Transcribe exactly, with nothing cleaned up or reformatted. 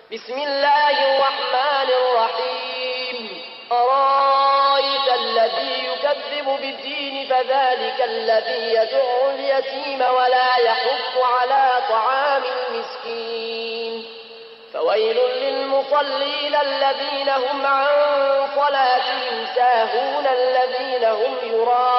بسم الله الرحمن الرحيم أرأيت الذي يكذب بالدين فذلك الذي يدع اليتيم ولا يحض على طعام المسكين فويل للمصلين الذين هم عن صلاتهم ساهون الذين هم يراءون